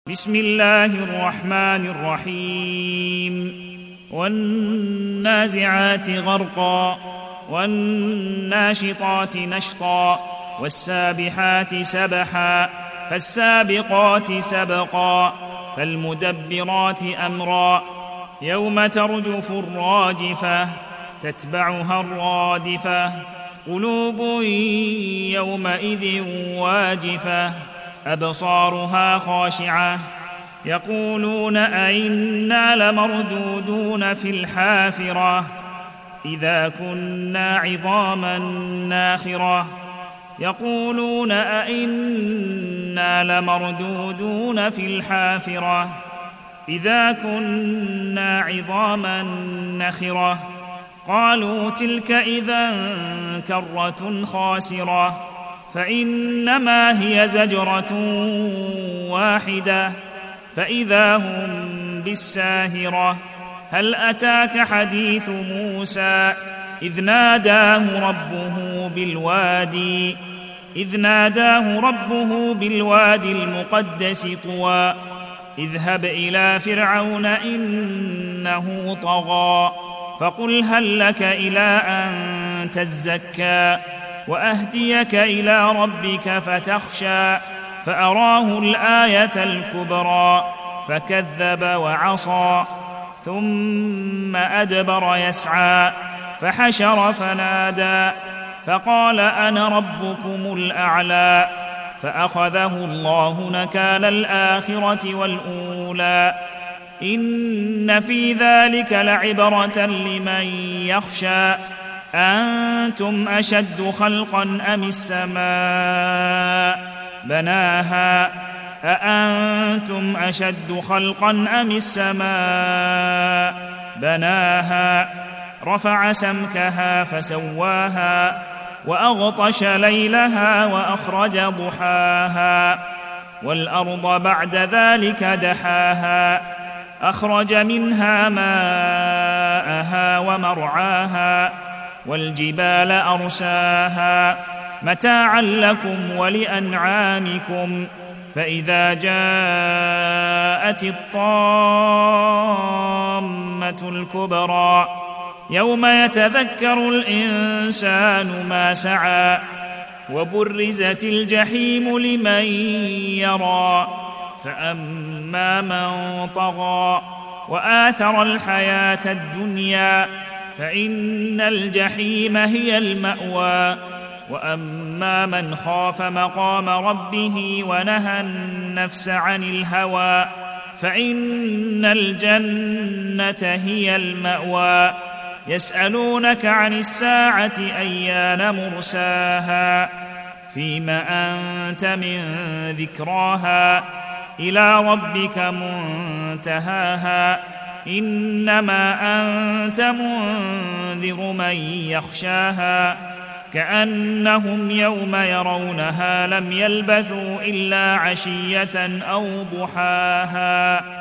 بسم الله الرحمن الرحيم والنازعات غرقا والناشطات نشطا والسابحات سبحا فالسابقات سبقا فالمدبرات أمرا يوم ترجف الراجفة تتبعها الرادفة قلوب يومئذ واجفة أبصارها خاشعة يقولون أئنا لمردودون في الحافرة إذا كنا عظاما ناخرة يقولون أئنا لمردودون في الحافرة إذا كنا عظاما نخرة قالوا تلك إذا كرة خاسرة فإنما هي زجرة واحدة فإذا هم بالساهرة هل أتاك حديث موسى إذ ناداه ربه بالوادي المقدس طوى اذهب إلى فرعون إنه طغى فقل هل لك إلى أن تزكى وأهديك إلى ربك فتخشى فأراه الآية الكبرى فكذب وعصى ثم أدبر يسعى فحشر فنادى فقال أنا ربكم الأعلى فأخذه الله نكال الآخرة والأولى إن في ذلك لعبرة لمن يخشى أنتم أشد خلقا أم السماء بناها أأنتم أشد خلقا أم السماء بناها رفع سمكها فسواها وأغطش ليلها وأخرج ضحاها والأرض بعد ذلك دحاها أخرج منها ماءها ومرعاها والجبال أرساها متاعا لكم ولأنعامكم فإذا جاءت الطامة الكبرى يوم يتذكر الإنسان ما سعى وبرزت الجحيم لمن يرى فأما من طغى وآثر الحياة الدنيا فإن الجحيم هي المأوى وأما من خاف مقام ربه ونهى النفس عن الهوى فإن الجنة هي المأوى يسألونك عن الساعة أيان مرساها فيم أنت من ذكراها إلى ربك منتهاها إنما أنت منذر من يخشاها كأنهم يوم يرونها لم يلبثوا إلا عشية أو ضحاها